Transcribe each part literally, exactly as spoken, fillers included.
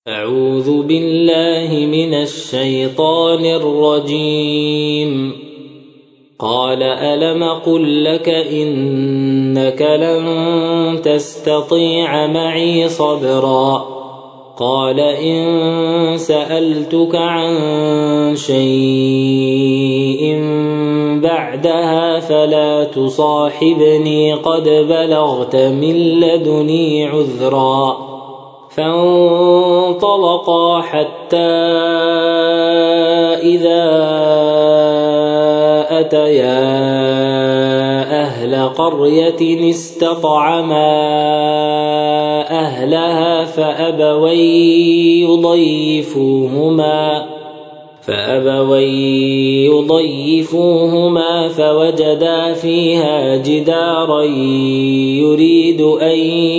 أعوذ بالله من الشيطان الرجيم. قال ألم قل لك إنك لن تستطيع معي صبرا قال إن سألتك عن شيء بعدها فلا تصاحبني قد بلغت من لدني عذرا فانطلقا حتى إذا أتيا أهل قرية استطعما أهلها فأبوا يضيفوهما فأبوا يضيفوهما فوجدا فيها جدارا يريد أن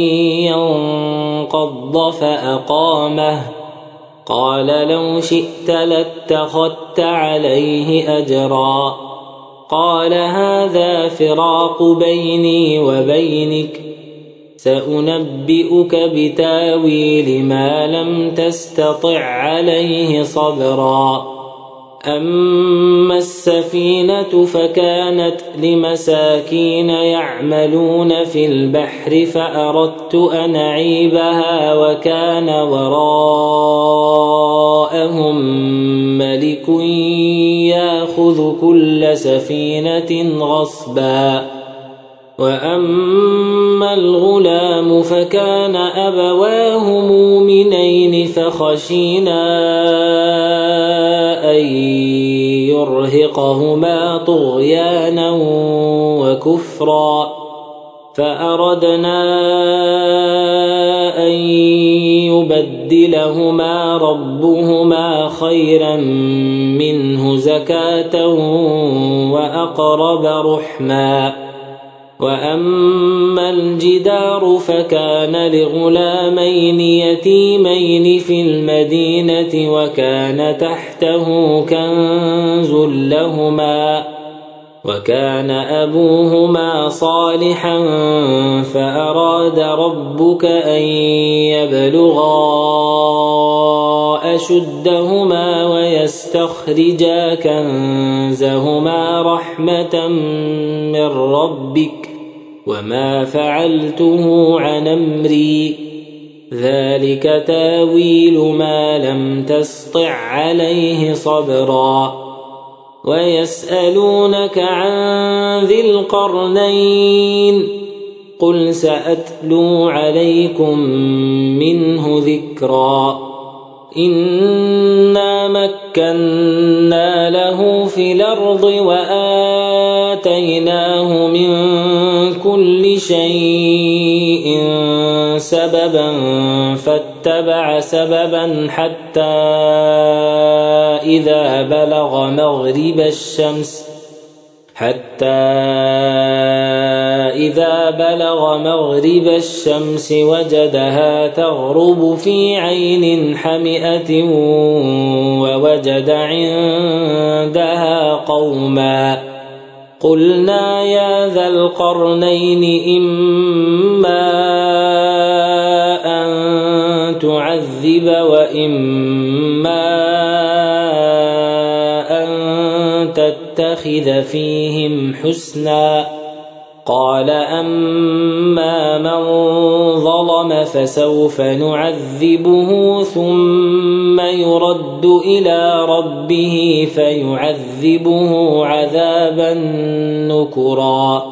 ينقض فأقامه قال لو شئت لاتخذت عليه أجرا قال هذا فراق بيني وبينك سأنبئك بتاويل ما لم تستطع عليه صبرا أما السفينة فكانت لمساكين يعملون في البحر فأردت أن أعيبها وكان وراءهم ملك يأخذ كل سفينة غصبا وأما الغلام فكان أبواه مؤمنين فخشينا أن يرهقهما طغيانا وكفرا فأردنا أن يبدلهما ربهما خيرا منه زكاة وأقرب رحما وأما الجدار فكان لغلامين يتيمين في المدينة وكان تحته كنز لهما وكان أبوهما صالحا فأراد ربك أن يبلغا أشدهما ويستخرجا كنزهما رحمة من ربك وما فعلته عن أمري ذلك تاويل ما لم تسطع عليه صبرا ويسألونك عن ذي القرنين قل سأتلو عليكم منه ذكرا إنا مكنا له في الأرض وآتيناه من كل شيء سببا فاتبع سببا حتى إذا بلغ مغرب الشمس حتى إذا بلغ مغرب الشمس وجدها تغرب في عين حمئة ووجد عندها قوما قلنا يا ذا القرنين إما أن تعذب وإما أن تتخذ فيهم حسنا قال أما من ظلم فسوف نعذبه ثم يرد إلى ربه فيعذبه عذابا نكرا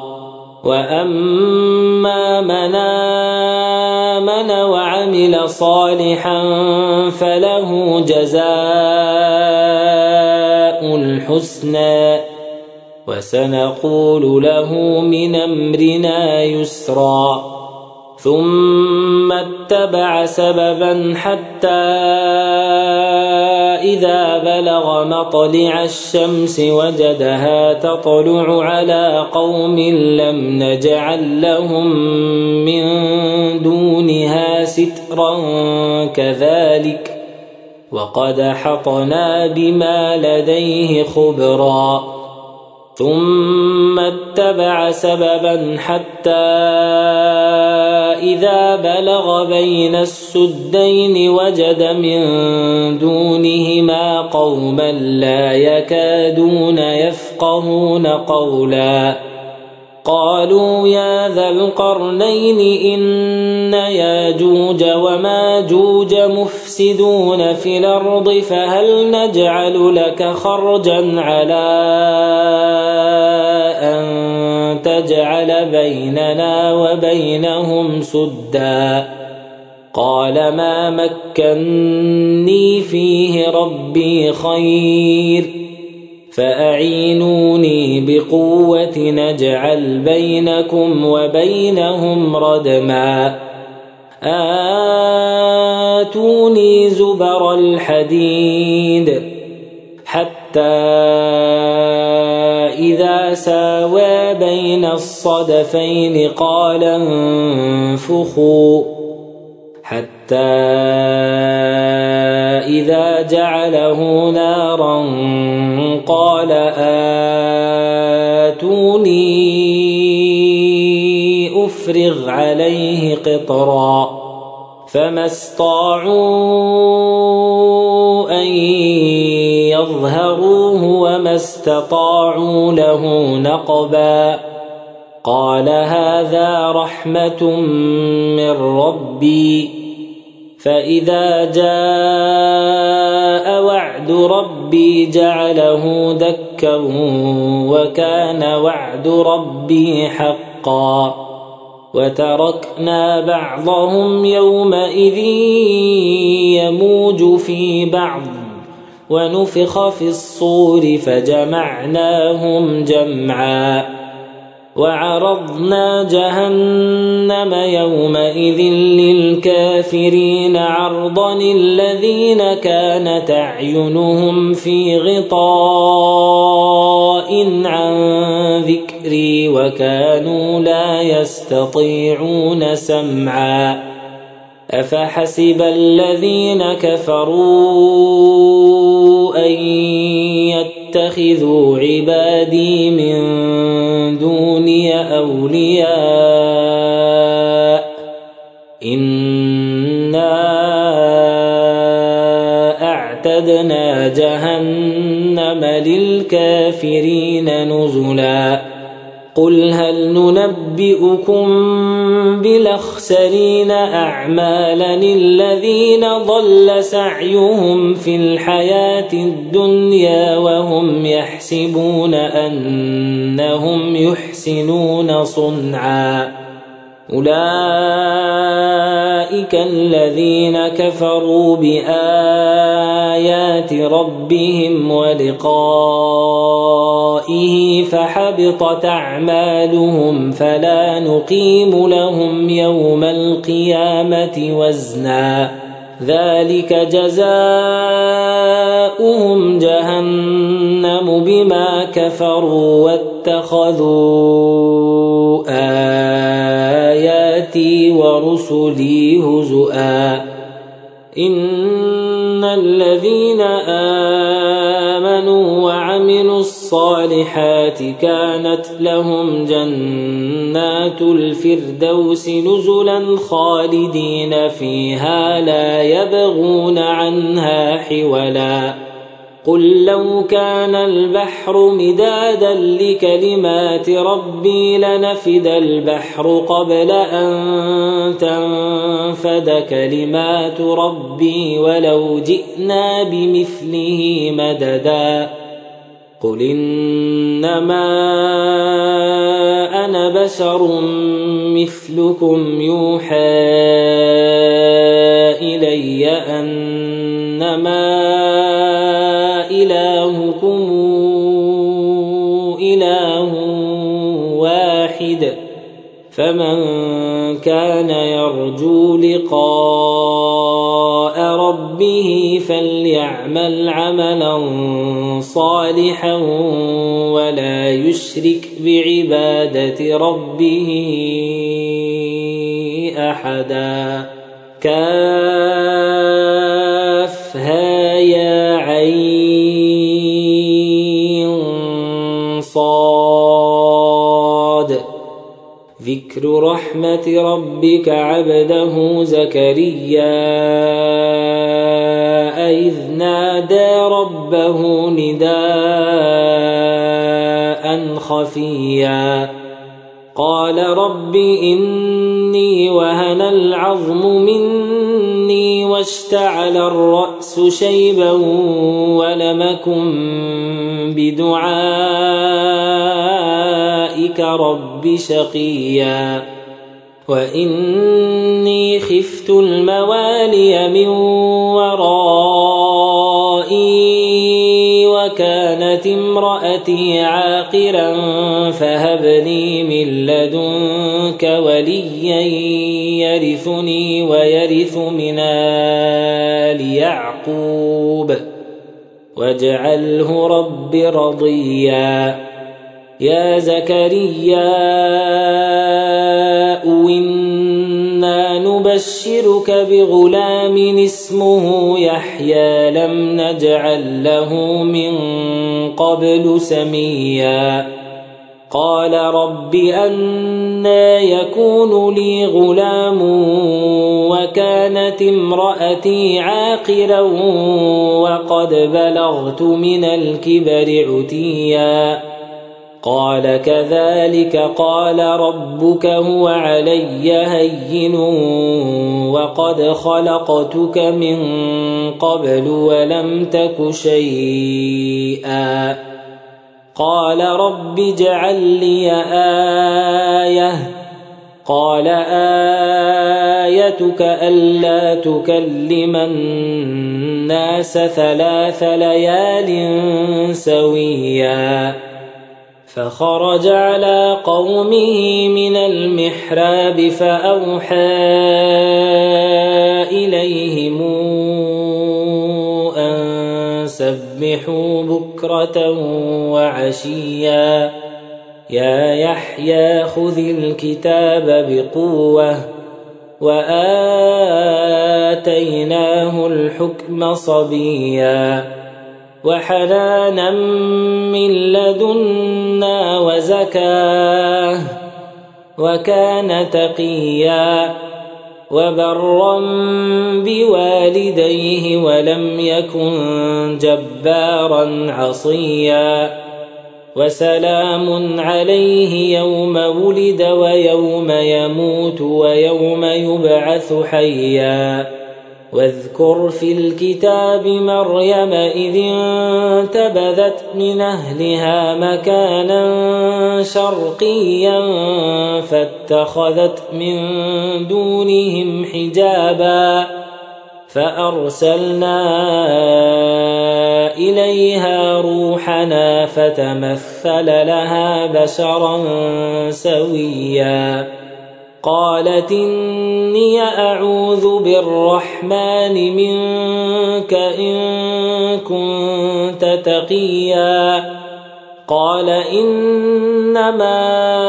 وأما من آمن وعمل صالحا فله جزاء الحسنى وسنقول له من أمرنا يسرا ثم اتبع سببا حتى إذا بلغ مطلع الشمس وجدها تطلع على قوم لم نجعل لهم من دونها سترا كذلك وقد حطنا بما لديه خبرا ثم اتبع سببا حتى إذا بلغ بين السدين وجد من دونهما قوما لا يكادون يفقهون قولا قالوا يا ذا القرنين إن ياجوج وماجوج مفسدون في الأرض فهل نجعل لك خرجا على أن تجعل بيننا وبينهم سدا قال ما مكني فيه ربي خير فأعينوني بقوة نجعل بينكم وبينهم ردما آتوني زبر الحديد حتى إذا ساوى بين الصدفين قال انفخوا حتى إذا جعله نارا قال آتوني أفرغ عليه قطرا فما استطاعوا أن يظهروه وما استطاعوا له نقبا قال هذا رحمة من ربي فإذا جاء وعد ربي جعله دكا وكان وعد ربي حقا وتركنا بعضهم يومئذ يموج في بعض ونفخ في الصور فجمعناهم جمعا وعرضنا جهنم يومئذ للكافرين عرضا الذين كانت أعينهم في غطاء عن ذكري وكانوا لا يستطيعون سمعا أفحسب الذين كفروا أن يتخذوا عبادي من دوني أولياء إنا أعتدنا جهنم للكافرين نزلا قل هل ننبئكم بالأخسرين أعمالا الذين ضل سعيهم في الحياة الدنيا وهم يحسبون أنهم يحسنون صنعا أولئك الذين كفروا بآيات ربهم ولقائه فحبطت أعمالهم فلا نقيم لهم يوم القيامة وزنا ذلك جزاؤهم جهنم بما كفروا واتخذوا آياتي ورسلي هزؤا إن الذين آمنوا وعملوا الصالحات كانت لهم جنات الفردوس نزلا خالدين فيها لا يبغون عنها حولا قل لو كان البحر مدادا لكلمات ربي لنفد البحر قبل أن تنفد كلمات ربي ولو جئنا بمثله مددا قل إنما أنا بشر مثلكم يوحى إلي أنما إلهكم إله واحد فمن كان يرجو لقاء ربه فليعمل عملا صالحا ولا يشرك بعبادة ربه أحدا كافها يا عين صاد ذكر ذكر رحمة ربك عبده زكريا إذ نادى ربه نداء خفيا قال رب إني وهن العظم مني واشتعل الرأس شيبا ولم أكن بدعائك رب شقيا وإني خفت الموالي من ورائي وكانت امرأتي عاقرا فهب لي من لدنك وليا يرثني ويرث من آل يعقوب واجعله رب رضيا يا زكريا إنا نبشرك بغلام اسمه يحيى لم نجعل له من قبل سميا قال رب أنى يكون لي غلام وكانت امرأتي عاقرا وقد بلغت من الكبر عتيا قال كذلك قال ربك هو علي هين وقد خلقتك من قبل ولم تك شيئا قال رب اجعل لي آية قال آيتك ألا تكلم الناس ثلاث ليال سويا فخرج على قومه من المحراب فأوحى إليهم أن سبحوا بكرة وعشيا يا يحيى خذ الكتاب بقوة وآتيناه الحكم صبيا وحنانا من لدنا وزكاه وكان تقيا وبرا بوالديه ولم يكن جبارا عصيا وسلام عليه يوم ولد ويوم يموت ويوم يبعث حيا واذكر في الكتاب مريم إذ انتبذت من أهلها مكانا شرقيا فاتخذت من دونهم حجابا فأرسلنا إليها روحنا فتمثل لها بشرا سويا قالت إني أعوذ بالرحمن منك إن كنت تقيا قال إنما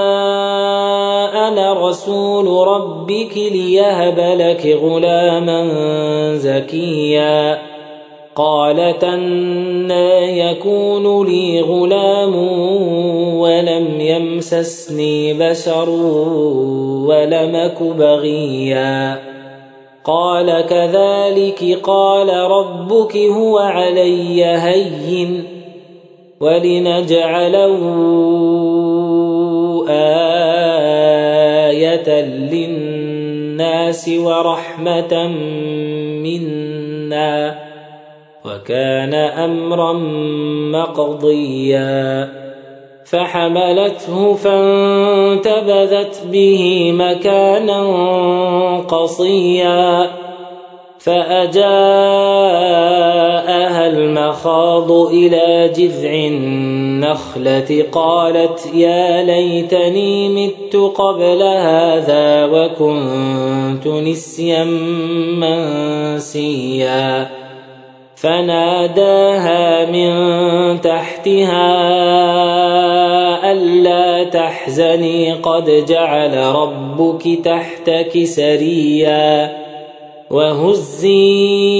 أنا رسول ربك ليهب لك غلاما زكيا قالت أنى يكون لي غلام ولم يمسسني بشر ولم أك بغيا قال كذلك قال ربك هو علي هين ولنجعله آية للناس ورحمة منا وكان أمرا مقضيا فحملته فانتبذت به مكانا قصيا فأجاءها المخاض إلى جذع النخلة قالت يا ليتني مت قبل هذا وكنت نسيا منسيا فناداها من تحتها ألا تحزني قد جعل ربك تحتك سريا وهزي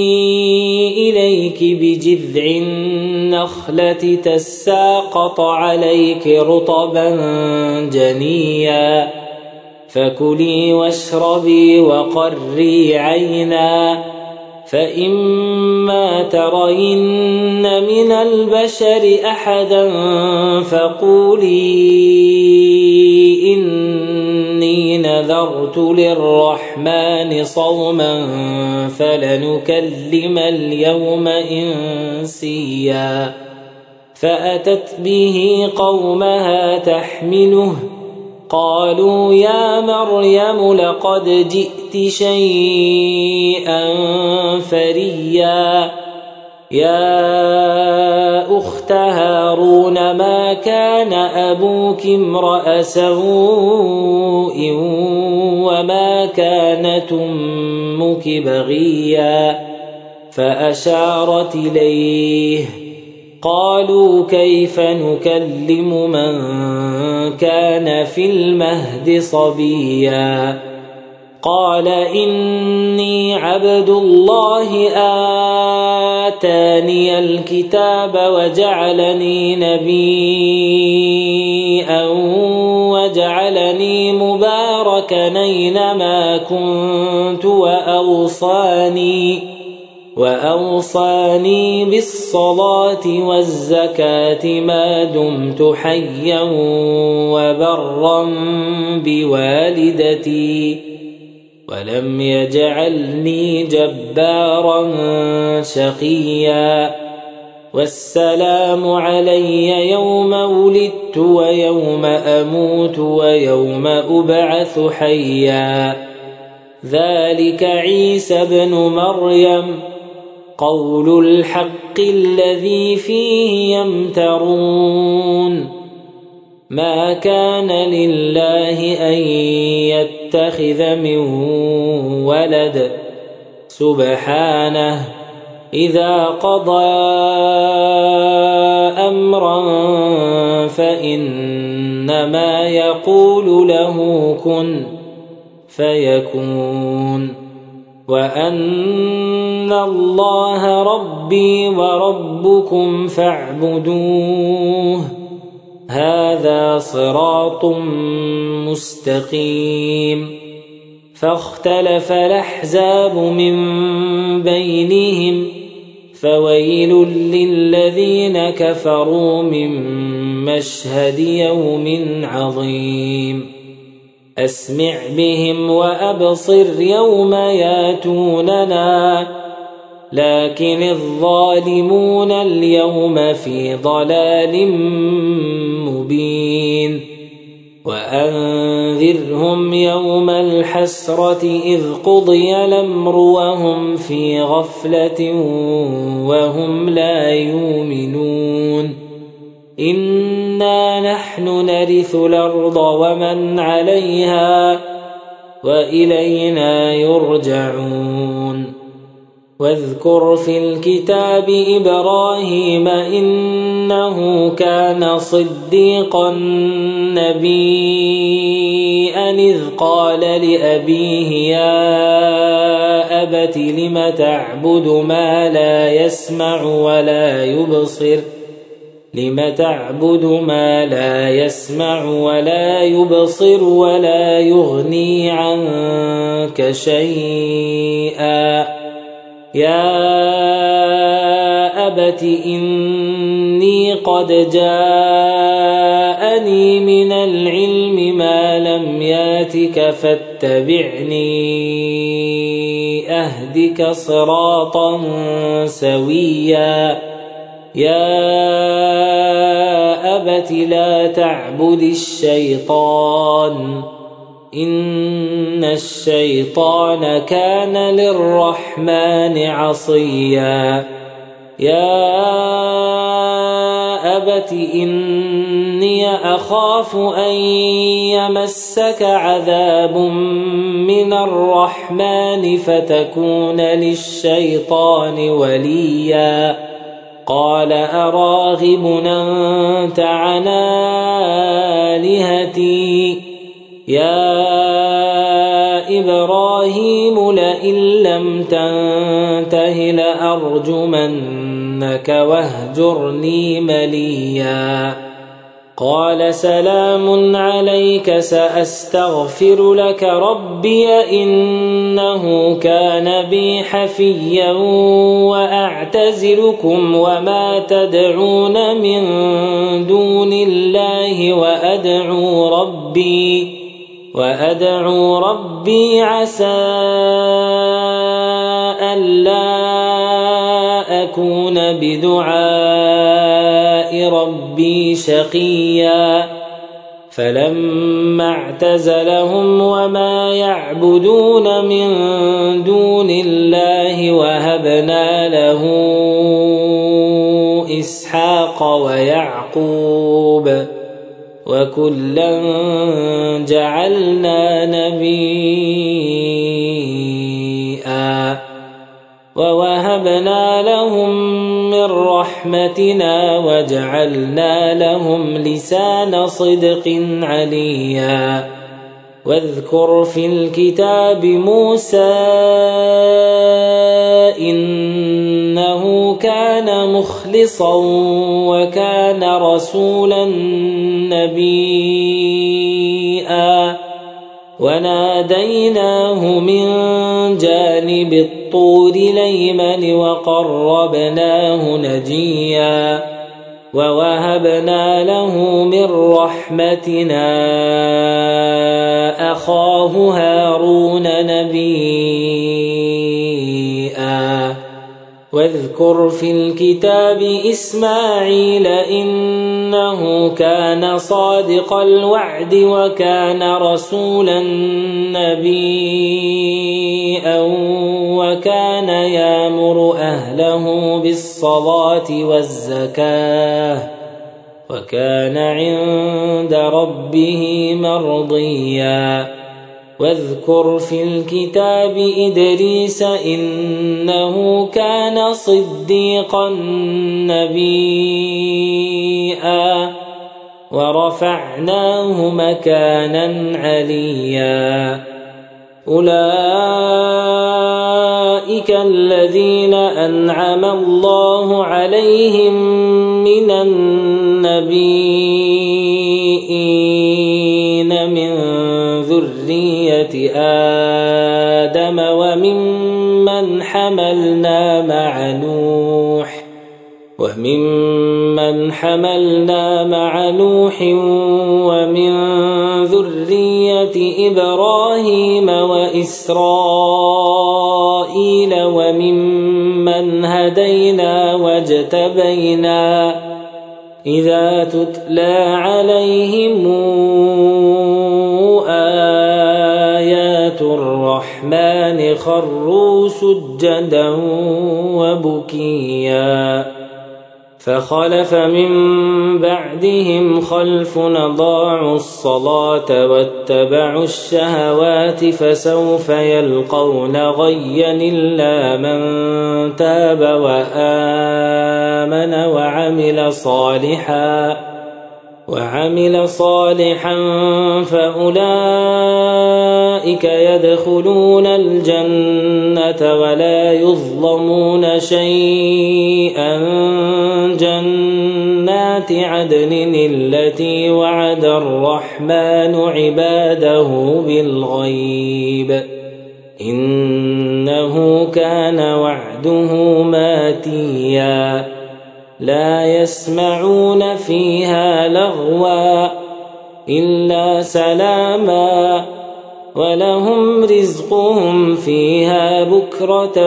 إليك بجذع النخلة تساقط عليك رطبا جنيا فكلي واشربي وقري عينا فإما ترين من البشر أحدا فقولي إني نذرت للرحمن صوما فلنكلم اليوم إنسيا فأتت به قومها تحمله قالوا يا مريم لقد جئت شيئا فريا يا أخت هارون ما كان أبوك امرأ سوء وما كانت أمك بغيا فأشارت إليه قالوا كيف نكلم من كان في المهد صبيا قال إني عبد الله آتاني الكتاب وجعلني نبيا وجعلني مباركا أينما كنت وأوصاني وأوصاني بالصلاة والزكاة ما دمت حيا وبرا بوالدتي ولم يجعلني جبارا شقيا والسلام علي يوم ولدت ويوم أموت ويوم أبعث حيا ذلك عيسى ابن مريم قول الحق الذي فيه يمترون ما كان لله أن يتخذ من ولد سبحانه إذا قضى أمرا فإنما يقول له كن فيكون وأن الله ربي وربكم فاعبدوه هذا صراط مستقيم فاختلف الأحزاب من بينهم فويل للذين كفروا من مشهد يوم عظيم أسمع بهم وأبصر يوم ياتوننا لكن الظالمون اليوم في ضلال مبين وأنذرهم يوم الحسرة إذ قضي الأمر وهم في غفلة وهم لا يؤمنون إنا نحن نرث الأرض ومن عليها وإلينا يرجعون واذكر في الكتاب إبراهيم إنه كان صديقا نبيا إذ قال لأبيه يا أبت لم تعبد ما لا يسمع ولا يبصر لم تعبد ما لا يسمع ولا يبصر ولا يغني عنك شيئا يا أبت إني قد جاءني من العلم ما لم ياتك فاتبعني أهدك صراطا سويا يا أبت لا تعبد الشيطان إن الشيطان كان للرحمن عصيا يا أبت إني أخاف أن يمسك عذاب من الرحمن فتكون للشيطان وليا قال أراغب أنت عن آلهتي يا إبراهيم لئن لم تنته لأرجمنك واهجرني مليا قال سلام عليك سأستغفر لك ربي إنه كان بي حفيا وأعتزلكم وما تدعون من دون الله وأدعو ربي وأدعو ربي عسى ألا أكون بدعاء ربي شقيا فلما اعتزلهم وما يعبدون من دون الله وهبنا له إسحاق ويعقوب وكلا جعلنا نبيا ووهبنا لهم من رحمتنا وجعلنا لهم لسان صدق عليا واذكر في الكتاب موسى إنه كان مخلصا وكان رسولا نبيا وناديناه من جانب الطور الأيمن وقربناه نجيا ووهبنا له من رحمتنا أخاه هارون نبيا واذكر في الكتاب إسماعيل إنه كان صادق الوعد وكان رسولا نبيا وكان يأمر أهله بالصلاة والزكاة وكان عند ربه مرضيا واذكر في الكتاب إدريس إنه كان صديقا نبيا ورفعناه مكانا عليا أولئك الذين أنعم الله عليهم من النبيين من ذرية آدم وممن حملنا مع نوح وممن حملنا مع نوح ومن ذرية إبراهيم وإسرائيل وممن هدينا واجتبينا إذا تتلى عليهم آيات الرحمن خروا سجدا وبكيا فخلف من بعدهم خلف أضاعوا الصلاة واتبعوا الشهوات فسوف يلقون غيا إلا من تاب وآمن وعمل صالحا وعمل صالحا فأولئك يدخلون الجنة ولا يظلمون شيئا جنات عدن التي وعد الرحمن عباده بالغيب إنه كان وعده ماتيا لا يسمعون فيها لغوا إلا سلاما ولهم رزقهم فيها بكرة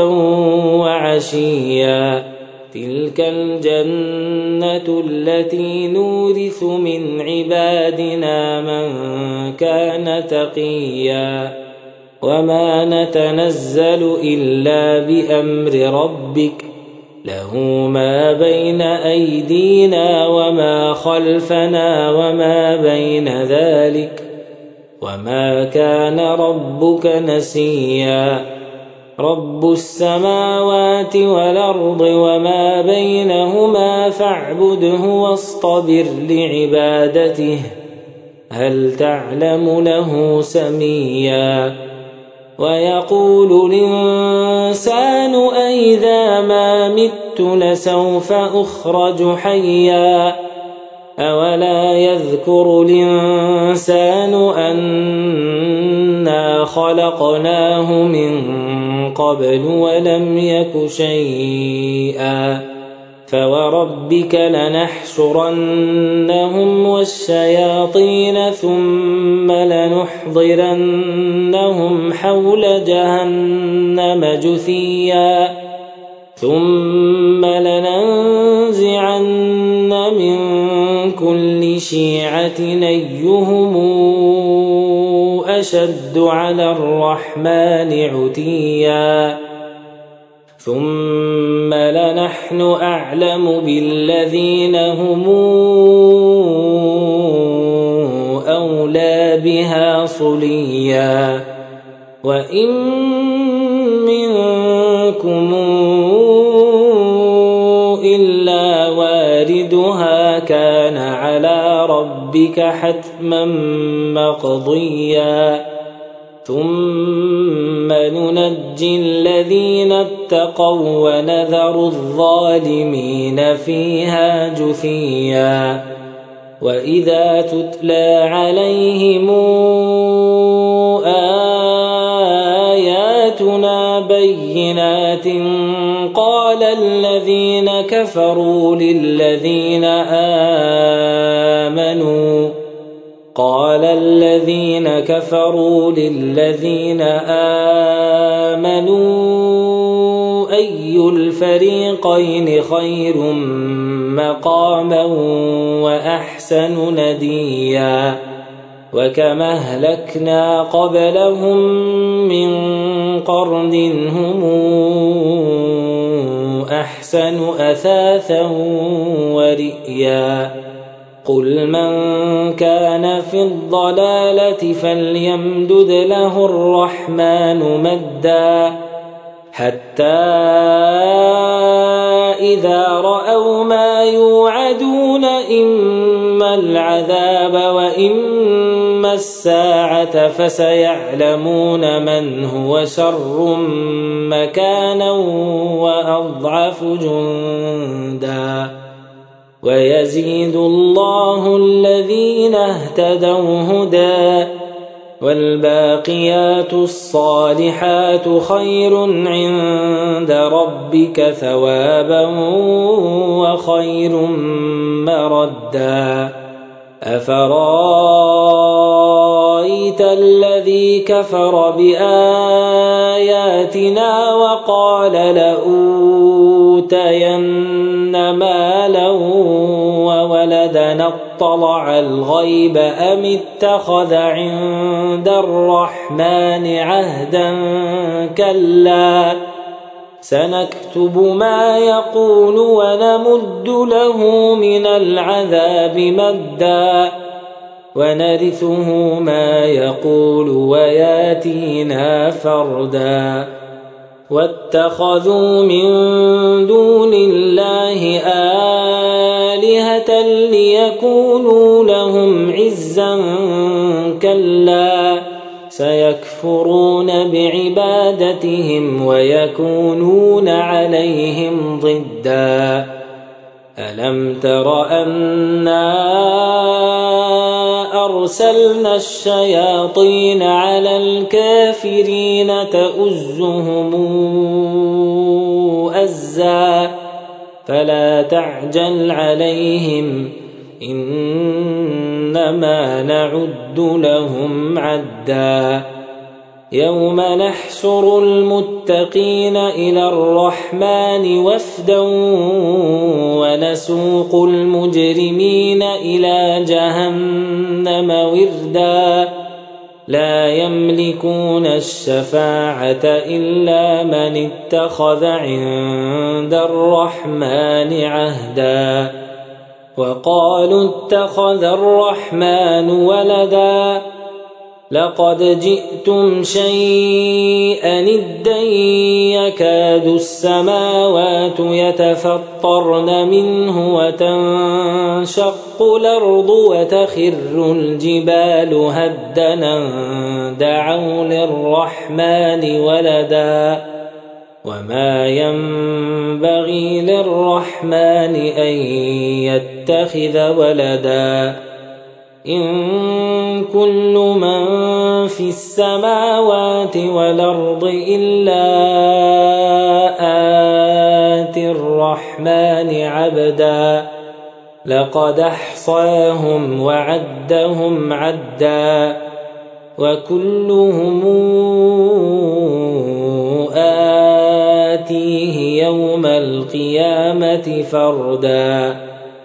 وعشيا تلك الجنة التي نورث من عبادنا من كان تقيا وما نتنزل إلا بأمر ربك له ما بين أيدينا وما خلفنا وما بين ذلك وما كان ربك نسيا رب السماوات والأرض وما بينهما فاعبده واصطبر لعبادته هل تعلم له سميا ويقول الإنسان أئذا ما مت لسوف أخرج حيا أولا يذكر الإنسان أنا خلقناه من قبل ولم يك شيئا فوربك لنحشرنهم والشياطين ثم لنحضرنهم حول جهنم جثيا ثم لننزعن من كل شيعة أيهم أشد على الرحمن عتيا ثم لنحن أعلم بالذين هم أولى بها صليا وإن منكم إلا واردها كان على ربك حتما مقضيا ثم ننجي الذين اتقوا ونذر الظالمين فيها جثيا وإذا تتلى عليهم آياتنا بينات قال الذين كفروا للذين آمنوا قال الذين كفروا للذين آمنوا أي الفريقين خير مقاما وأحسن نديا وكما أهلكنا قبلهم من قرن هم أحسن أثاثا ورئيا قل من كان في الضلالة فليمدد له الرحمن مدا حتى إذا رأوا ما يوعدون إما العذاب وإما الساعة فسيعلمون من هو شر مكانا وأضعف جندا ويزيد الله الذين اهتدوا هدى والباقيات الصالحات خير عند ربك ثوابا وخير مردا أفرأيت الذي كفر بآياتنا وقال لأوتين مالا وولدا اطلع الغيب أم اتخذ عند الرحمن عهدا كلا سنكتب ما يقول ونمد له من العذاب مدا ونرثه ما يقول وياتينا فردا واتخذوا من دون الله آلهة ليكونوا لهم عزا كلا سيكفرون بعبادتهم ويكونون عليهم ضدا ألم تر أنا أرسلنا الشياطين على الكافرين تؤزهم أزا فلا تعجل عليهم إنما نعد لهم عدا يوم نحشر المتقين إلى الرحمن وفدا ونسوق المجرمين إلى جهنم وردا لا يملكون الشفاعة إلا من اتخذ عند الرحمن عهدا وقالوا اتخذ الرحمن ولدا لقد جئتم شيئا إدا يكاد السماوات يتفطرن منه وتنشق الأرض وتخر الجبال هدنا دعوا للرحمن ولدا وما ينبغي للرحمن أن يتخذ ولدا إن كل من في السماوات والأرض إلا آتي الرحمن عبدا لقد أحصاهم وعدهم عدا وكلهم آتيه يوم القيامة فردا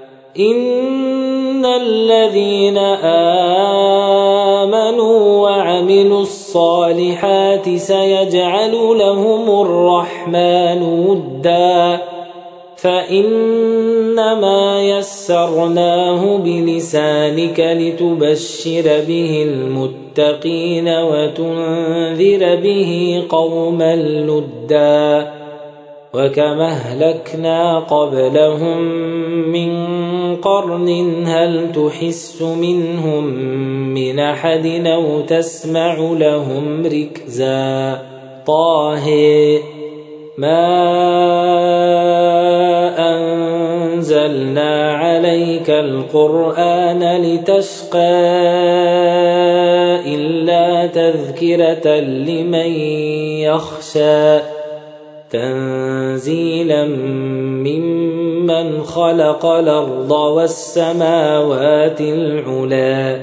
إن الذين آمنوا وعملوا الصالحات سيجعل لهم الرحمن ودا فإنما يسرناه بلسانك لتبشر به المتقين وتنذر به قوما لدا وكما أهلكنا قبلهم من قرن هل تحس منهم من أحد أو تسمع لهم ركزا طه ما أنزلنا عليك القرآن لتشقى إلا تذكرة لمن يخشى تنزيلا ممن خلق الأرض والسماوات العلا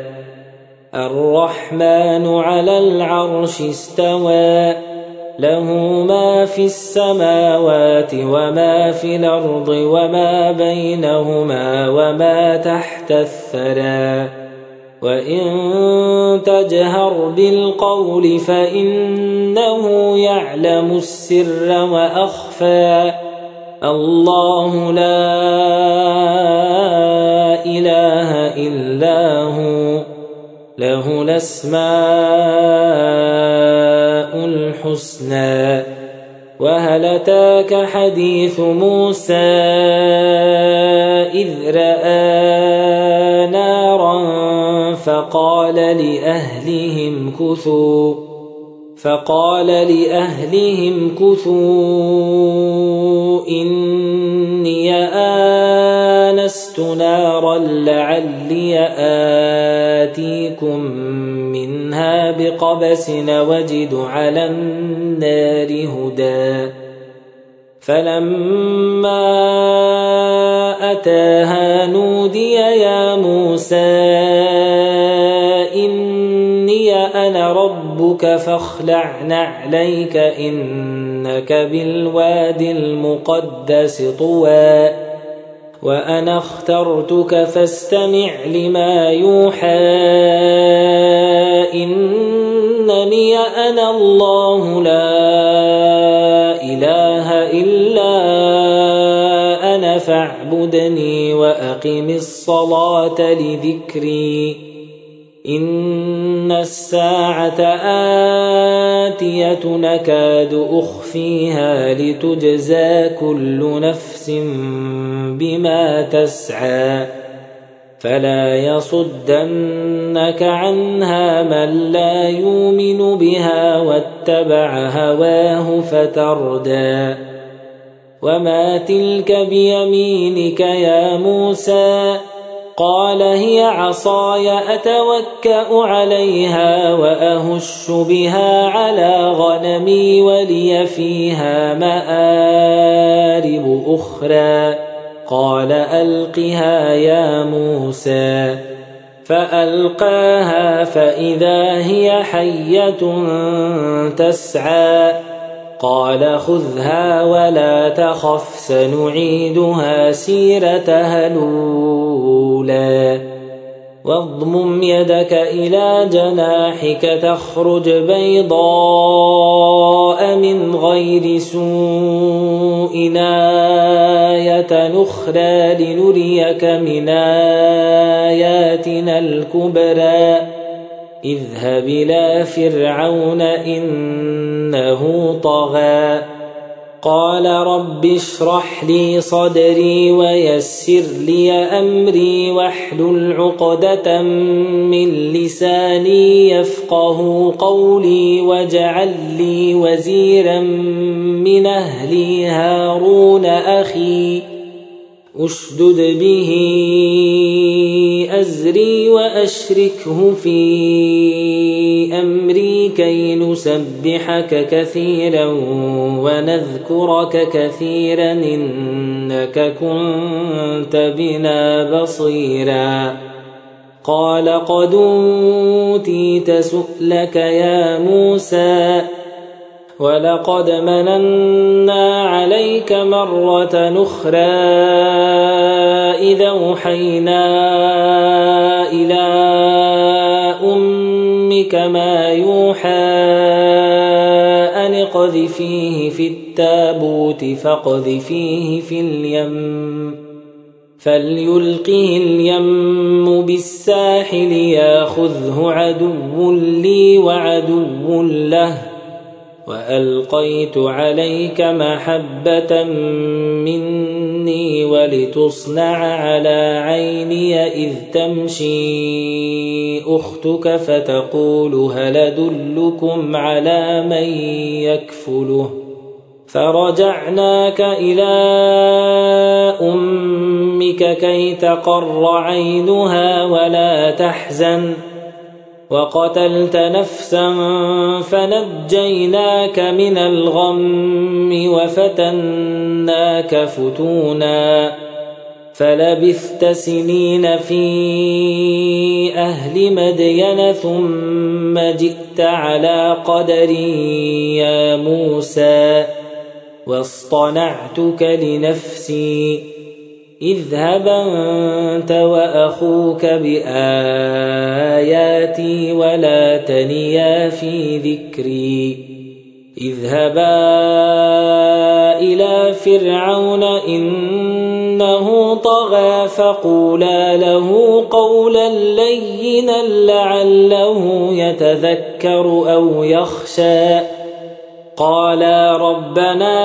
الرحمن على العرش استوى له ما في السماوات وما في الأرض وما بينهما وما تحت الثرى وإن تجهر بالقول فإنه يعلم السر وأخفى الله لا إله إلا هو له الأسماء الحسنى وهل أتاك حديث موسى إذ رأى نارا فقال لأهلهم كثوا فقال لأهلهم كثوا إني آنست نارا لعلي آتيكم منها بقبس وجد على النار هدى فلما أتاها نودي يا موسى إني أنا ربك فاخلع نعليك إنك بالوادي المقدس طوى وأنا اخترتك فاستمع لما يوحى إنني أنا الله لا إله إلا أنا فاعبدني وأقم الصلاة لذكري إن الساعة آتية نكاد أخفيها لتجزى كل نفس بما تسعى فلا يصدنك عنها من لا يؤمن بها واتبع هواه فتردى وما تلك بيمينك يا موسى قال هي عصاي أتوكأ عليها وأهش بها على غنمي ولي فيها مآرب أخرى قال ألقها يا موسى فألقاها فإذا هي حية تسعى قال خذها ولا تخف سنعيدها سيرتها الأولى واضمم يدك إلى جناحك تخرج بيضاء من غير سوء آية أخرى لنريك من آياتنا الكبرى اذهب إلى فرعون إنه طغى قال رب اشرح لي صدري ويسر لي أمري واحلل عقدة من لساني يفقه قولي واجعل لي وزيرا من أهلي هارون أخي أشدد به أزري وأشركه في أمري كي نسبحك كثيرا ونذكرك كثيرا إنك كنت بنا بصيرا قال قد أوتيت سؤلك يا موسى ولقد مننا عليك مرة أخرى إذا أوحينا إلى أمك ما يوحى أن اقذفيه في التابوت فاقذفيه في اليم فليلقه اليم بالساحل ياخذه عدو لي وعدو له وألقيت عليك محبة مني ولتصنع على عيني إذ تمشي أختك فتقول هل أدلكم على من يكفله فرجعناك إلى أمك كي تقر عينها ولا تحزن وقتلت نفسا فنجيناك من الغم وفتناك فتونا فلبثت سنين في أهل مدين ثم جئت على قدري يا موسى واصطنعتك لنفسي اذهب أنت وأخوك بآياتي ولا تنيا في ذكري اذهبا إلى فرعون إنه طغى فقولا له قولا لينا لعله يتذكر أو يخشى قالا ربنا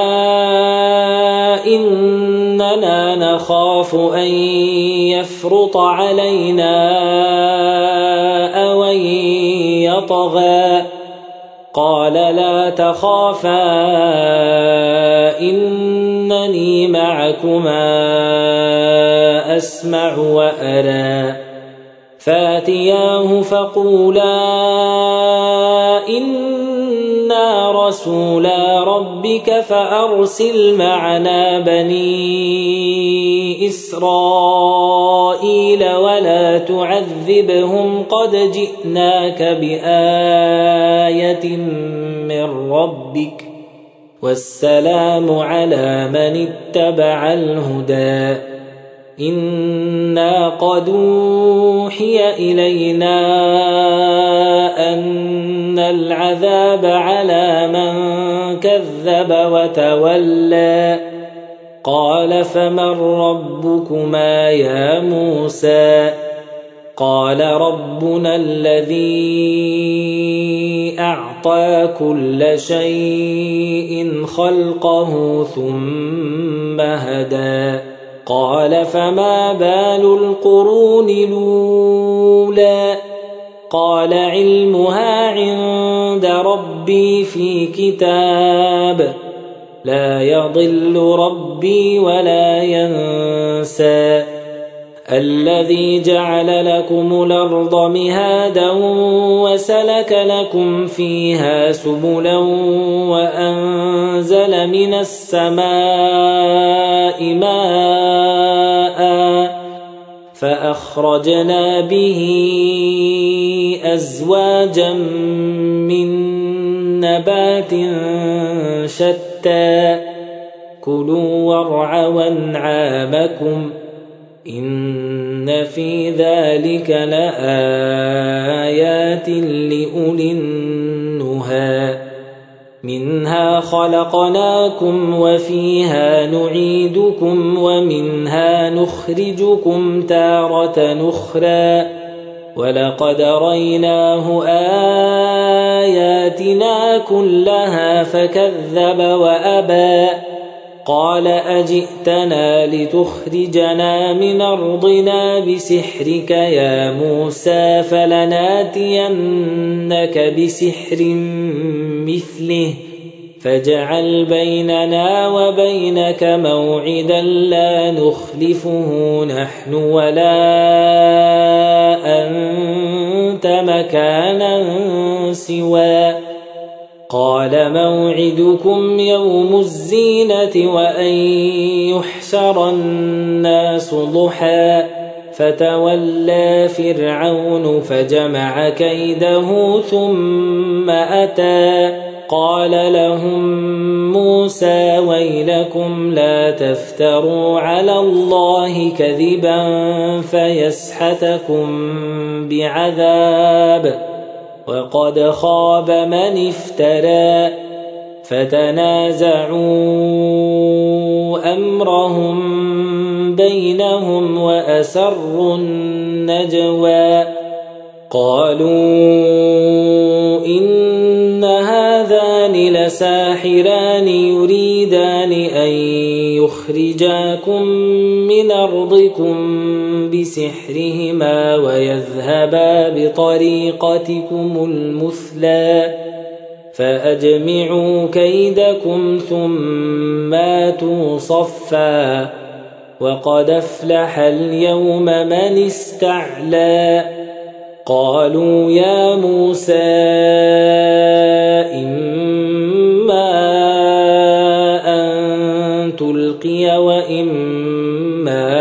إننا نخاف أن يفرط علينا أو أن يطغى قال لا تخافا إنني معكما أسمع وأرى فاتياه فقولا إنا رسولا ربك فأرسل معنا بني إسرائيل ولا تعذبهم قد جئناك بآية من ربك والسلام على من اتبع الهدى إنا قد أوحي إلينا أن العذاب على من كذب وتولى قال فمن ربكما يا موسى قال ربنا الذي أعطى كل شيء خلقه ثم هدى قال فما بال القرون الأولى قال علمها عند ربي في كتاب لا يضل ربي ولا ينسى الذي جعل لكم الأرض مهادا وسلك لكم فيها سبلا وأنزل من السماء ماء فأخرجنا به أزواجا من نبات شتى كلوا وارعوا أنعامكم إن في ذلك لآيات لأولي النهى منها خلقناكم وفيها نعيدكم ومنها نخرجكم تارة أخرى ولقد ريناه آياتنا كلها فكذب وأبى قال أجئتنا لتخرجنا من أرضنا بسحرك يا موسى فلناتينك بسحر مثله فاجعل بيننا وبينك موعدا لا نخلفه نحن ولا أنت مكانا سوى قال موعدكم يوم الزينة وأن يحشر الناس ضحى فتولى فرعون فجمع كيده ثم أتى قال لهم موسى ويلكم لا تفتروا على الله كذبا فيسحتكم بعذاب وقد خاب من افترى فتنازعوا أمرهم بينهم وأسروا النجوى قالوا إن هذان لساحران يريدان أن يخرجاكم من أرضكم بسحرهما ويذهبا بطريقتكم المثلى فأجمعوا كيدكم ثم آتوا صفا وقد أفلح اليوم من استعلى قالوا يا موسى إما أن تلقي وإما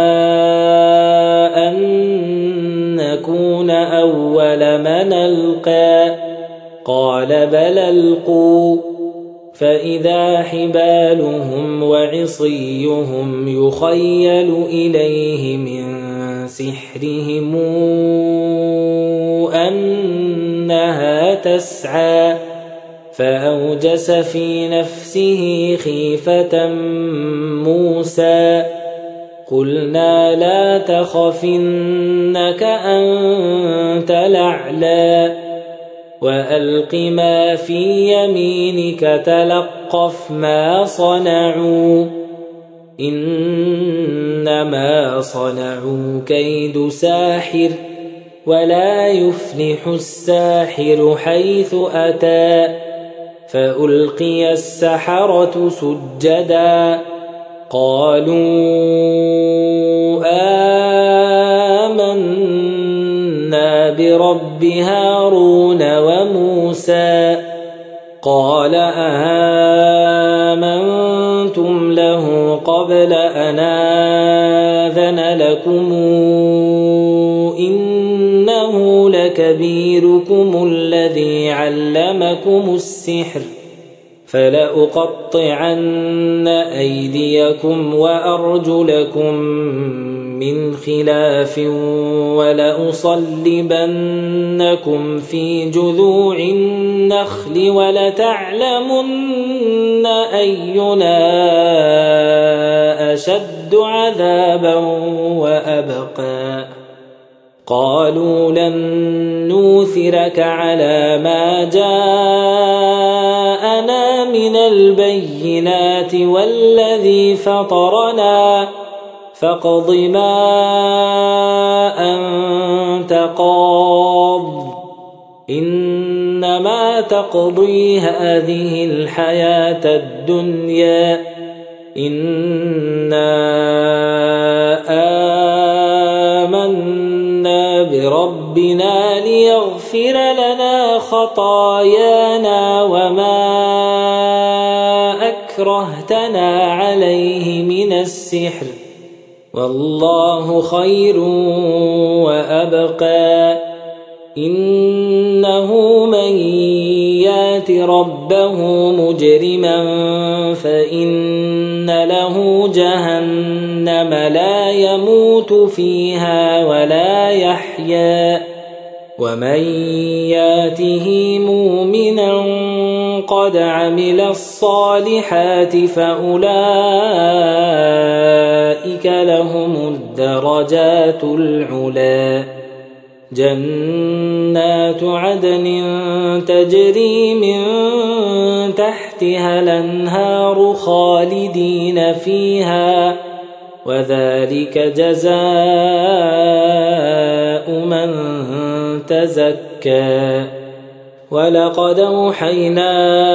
أن نكون أول من ألقى قال بل ألقوا فإذا حبالهم وعصيهم يخيل إليه من سحرهم أنها تسعى فأوجس في نفسه خيفة موسى قلنا لا تخف إنك أنت الأعلى وألق ما في يمينك تلقف ما صنعوا إنما صنعوا كيد ساحر ولا يفلح الساحر حيث أتى فألقي السحرة سجدا قالوا آمنا برب هارون وموسى قال آمنتم له قبل أن آذن لكم إنه لكبيركم الذي علمكم السحر فلأقطعن أيديكم وأرجلكم من خلاف ولأصلبنكم في جذوع النخل ولتعلمن أينا أشد عذابا وأبقى قالوا لن نوثرك على ما جاءنا من البينات والذي فطرنا فاقض ما أنت قاض إنما تقضي هذه الحياة الدنيا إنا آمنا بربنا ليغفر لنا خطايانا وما أكرهتنا عليه من السحر والله خير وأبقى إنه من يات ربه مجرما فإن له جهنم لا يموت فيها ولا يحيا ومن ياته مؤمنا قد عمل الصالحات فأولئك لهم الدرجات العلى جنات عدن تجري من تحت تحتها الأنهار خالدين فيها وذلك جزاء من تزكى. ولقد أوحينا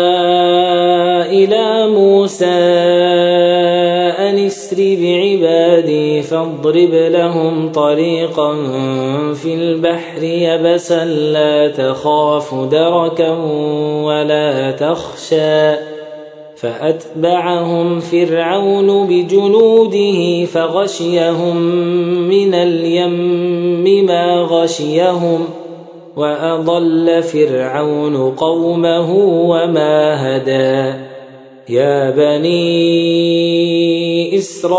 إلى موسى أن اسر بعبادي فاضرب لهم طريقا في البحر يبسا لا تخاف دركا ولا تخشى فأتبعهم فرعون بجنوده فغشيهم من اليم ما غشيهم وأضل فرعون قومه وما هدى. يا بني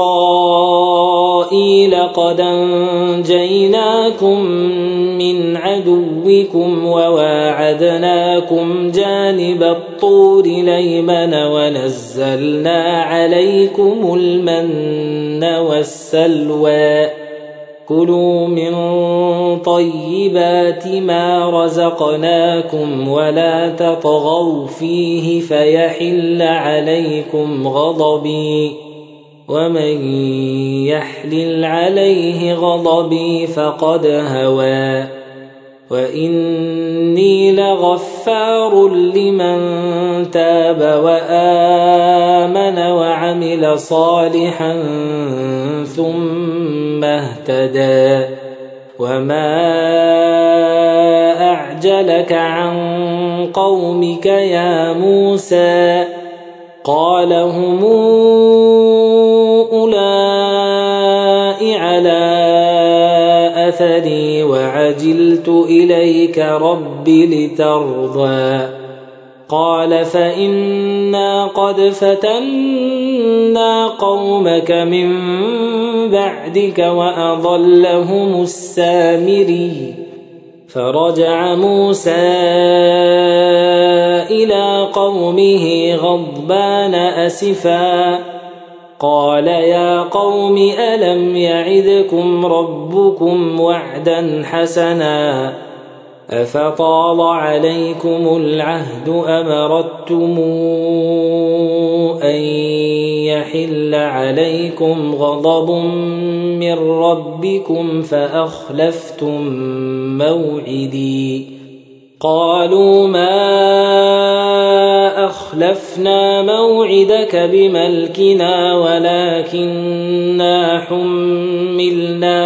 إسرائيل قد أنجيناكم من عدوكم وواعدناكم جانب الطور الأيمن ونزلنا عليكم المن والسلوى كلوا من طيبات ما رزقناكم ولا تطغوا فيه فيحل عليكم غضبي ومن يحلل عليه غضبي فقد هوى. وإني لغفار لمن تاب وآمن وعمل صالحا ثم اهتدى. وما أعجلك عن قومك يا موسى قال هم أولئك على أثري وعجلت إليك رب لترضى. قال فإنا قد فتنا قومك من بعدك وأضلهم السامري. فرجع موسى إلى قومه غضبان أسفا قال يا قوم ألم يعدكم ربكم وعدا حسنا أفطال عليكم العهد أم أردتم أن يحل عليكم غضب من ربكم فأخلفتم موعدي. قالوا ما أخلفنا موعدك بملكنا ولكننا حملنا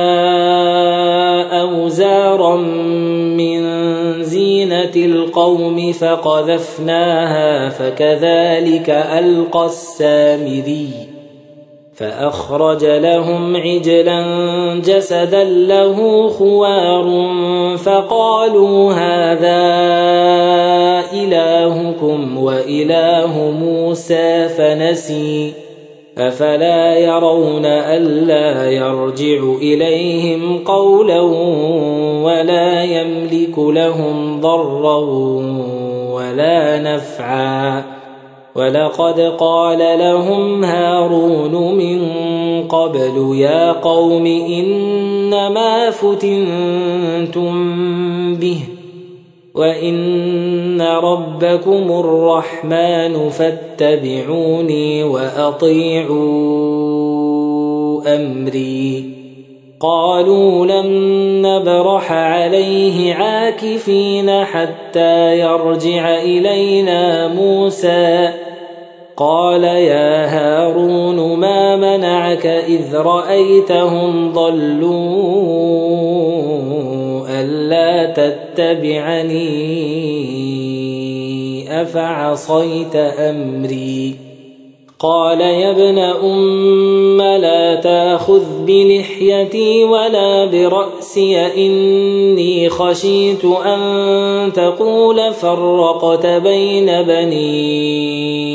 أوزارا من زينة القوم فقذفناها فكذلك ألقى السامري. فأخرج لهم عجلا جسدا له خوار فقالوا هذا إلهكم وإله موسى فنسي. أفلا يرون ألا يرجع إليهم قولا ولا يملك لهم ضرا ولا نفعا. ولقد قال لهم هارون من قبل يا قوم إنما فتنتم به وإن ربكم الرحمن فاتبعوني وأطيعوا أمري. قالوا لن نبرح عليه عاكفين حتى يرجع إلينا موسى. قال يا هارون ما منعك إذ رأيتهم ضلوا ألا تتبعني أفعصيت أمري. قال يا ابن أم لا تأخذ بلحيتي ولا برأسي إني خشيت أن تقول فرقت بين بني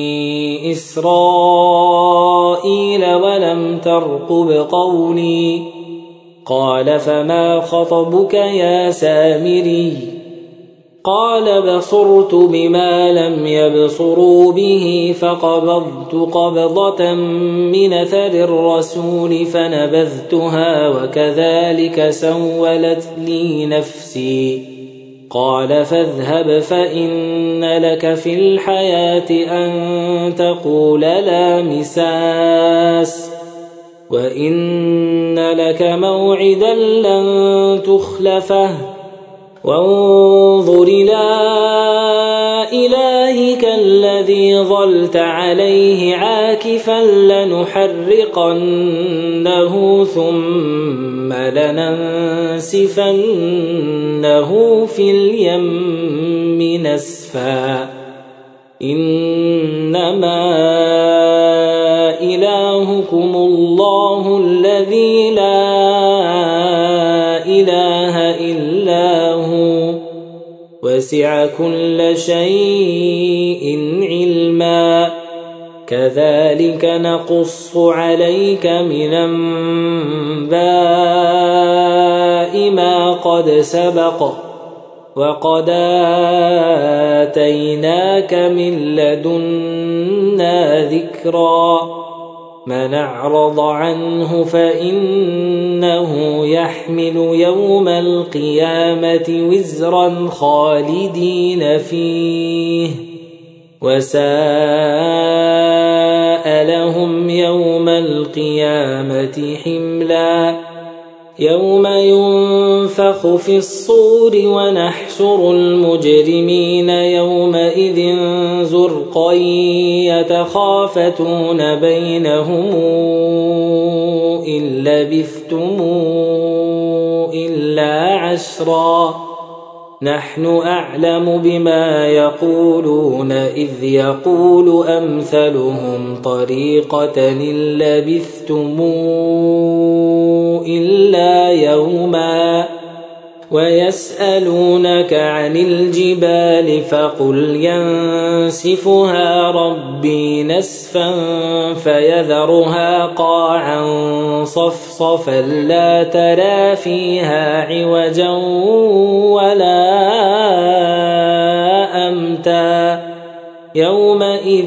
إسرائيل ولم ترقب قولي. قال فما خطبك يا سامري؟ قال بصرت بما لم يبصروا به فقبضت قبضة من أثر الرسول فنبذتها وكذلك سولت لي نفسي. قال فاذهب فإن لك في الحياة أن تقول لا مساس وإن لك موعدا لن تخلفه وانظر إلى إلهك الذي ظلت عليه عاكفا لنحرقنه ثم لننسفنه في اليم نسفا إنما إلهكم الله الذي لا إله إلا هو وسع كل شيء علما كذلك نقص عليك من أنباء ما قد سبق وقد آتيناك من لدنا ذكرا من أعرض عنه فإنه يحمل يوم القيامة وزرا خالدين فيه وساء لهم يوم القيامة حملا يوم ينفخ في الصور ونحشر المجرمين يومئذ زرقا يتخافتون بينهم إن لبثتم إلا عشرا نحن أعلم بما يقولون إذ يقول أمثلهم طريقة إن لبثتم إلا يوما ويسألونك عن الجبال فقل ينسفها ربي نسفا فيذرها قاعا صفصفا لا ترى فيها عوجا ولا أمتا يومئذ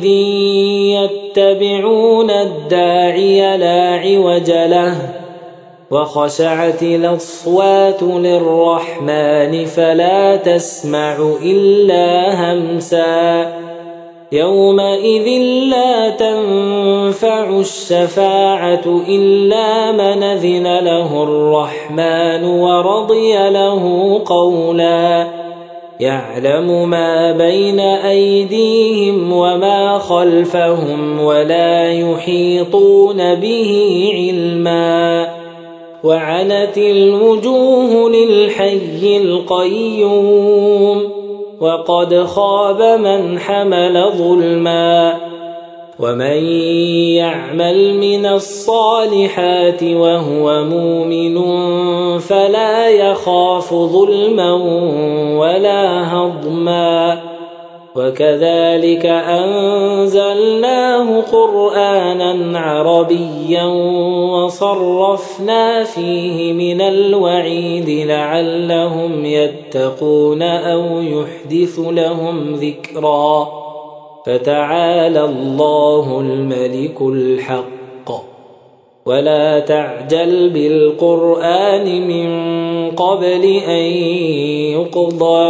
يتبعون الداعي لا عوج له وخشعت الأصوات للرحمن فلا تسمع إلا همسا يومئذ لا تنفع الشفاعة إلا من أذن له الرحمن ورضي له قولا يعلم ما بين أيديهم وما خلفهم ولا يحيطون به علما وعنت الوجوه للحي القيوم وقد خاب من حمل ظلما ومن يعمل من الصالحات وهو مؤمن فلا يخاف ظلما ولا هضما وكذلك أنزلناه قرآنا عربيا وصرفنا فيه من الوعيد لعلهم يتقون أو يحدث لهم ذكرا فتعالى الله الملك الحق ولا تعجل بالقرآن من قبل أن يقضى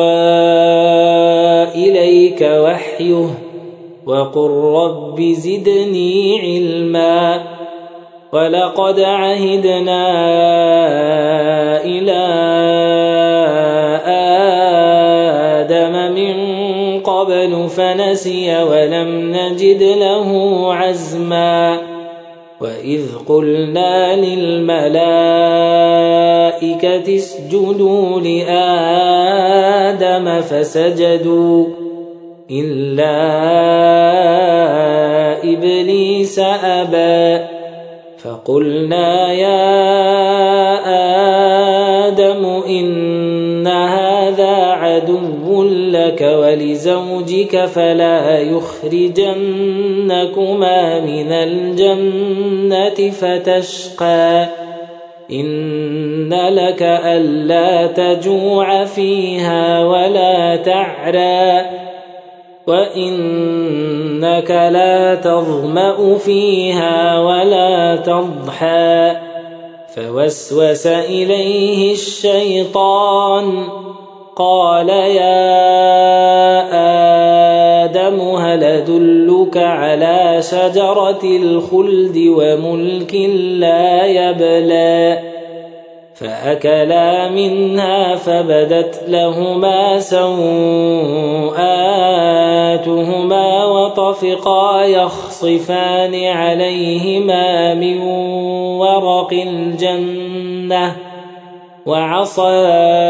إليك وحيه وقل رب زدني علما ولقد عهدنا إلى آدم من قبل فنسي ولم نجد له عزما وإذ قلنا للملائكة اسجدوا لآدم فسجدوا إلا إبليس أبى فقلنا يا آدم إن هذا عدو لك ولزوجك فلا يخرجنكما من الجنة فتشقى إن لك ألا تجوع فيها ولا تعرى وإنك لا تظمأ فيها ولا تضحى فوسوس إليه الشيطان قال يا آدم هل أدلك على شجرة الخلد وملك لا يبلى فأكلا منها فبدت لهما سوآتهما وطفقا يخصفان عليهما من ورق الجنة وعصى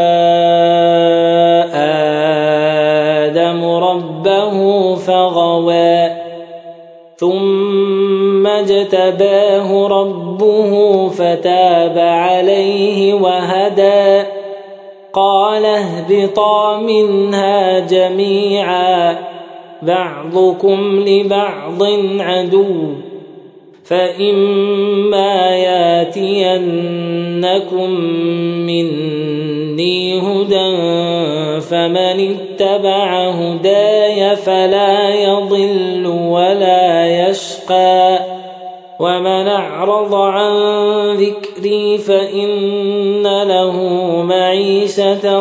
آدم ربه فغوى ثم اجتباه ربه فتاب عليه وهدى قال اهبطا منها جميعا بعضكم لبعض عدو فإما ياتينكم مني هدى فمن اتبع هداي فلا يضل ولا يشقى ومن أعرض عن ذكري فإن له معيشة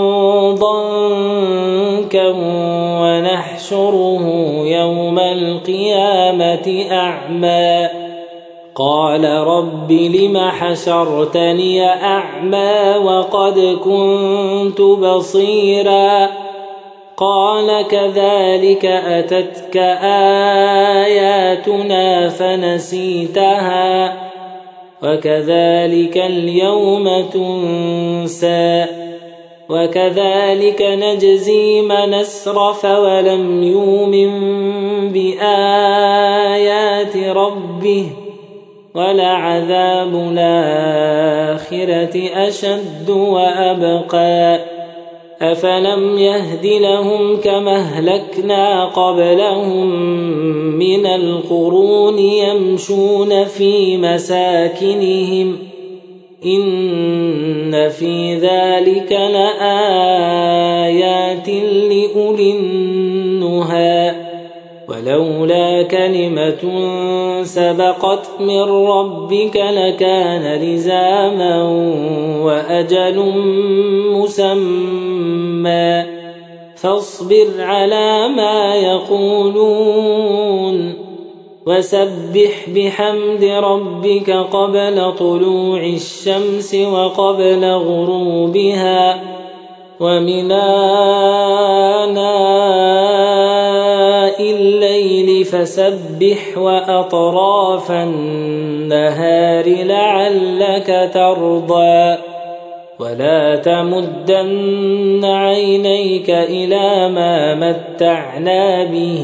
ضنكا ونحشره يوم القيامة أعمى قال رب لم حشرتني أعمى وقد كنت بصيرا قال كذلك أتتك آياتنا فنسيتها وكذلك اليوم تنسى وكذلك نجزي من أسرف ولم يؤمن بآيات ربه ولعذاب الآخرة أشد وأبقى أفلم يهد لهم كما أهلكنا قبلهم من القرون يمشون في مساكنهم إن في ذلك لآيات لأولي النهى ولولا كلمة سبقت من ربك لكان لزاما وأجل مسمى فاصبر على ما يقولون وسبح بحمد ربك قبل طلوع الشمس وقبل غروبها ومن آناء الليل فسبح وأطراف النهار لعلك ترضى ولا تمدن عينيك إلى ما متعنا به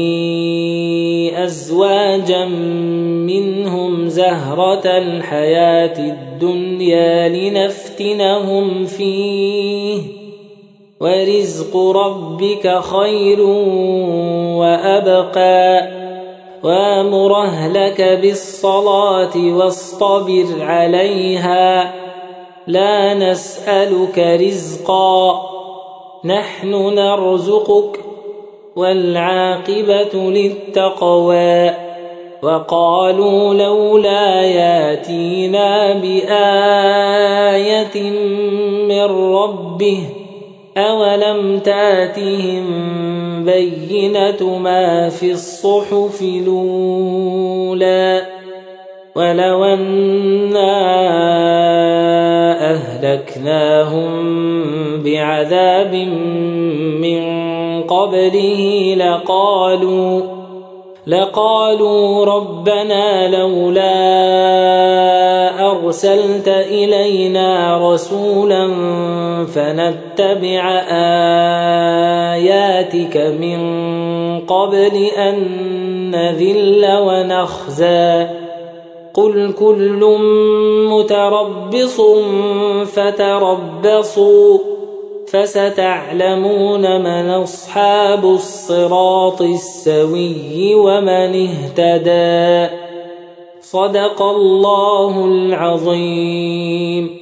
أزواجا منهم زهرة الحياة الدنيا لنفتنهم فيه ورزق ربك خير وأبقى وامر أهلك بالصلاة واصطبر عليها لا نسألك رزقا نحن نرزقك والعاقبة للتقوى وقالوا لولا ياتينا بآية من ربه أولم تاتهم بينة ما في الصحف الأولى ولو أنا أهلكناهم بعذاب من قبله لقالوا لقالوا ربنا لولا أرسلت إلينا رسولا فنتبع آياتك من قبل أن نذل ونخزى قل كل متربص فتربصوا فستعلمون من أصحاب الصراط السوي ومن اهتدى صدق الله العظيم.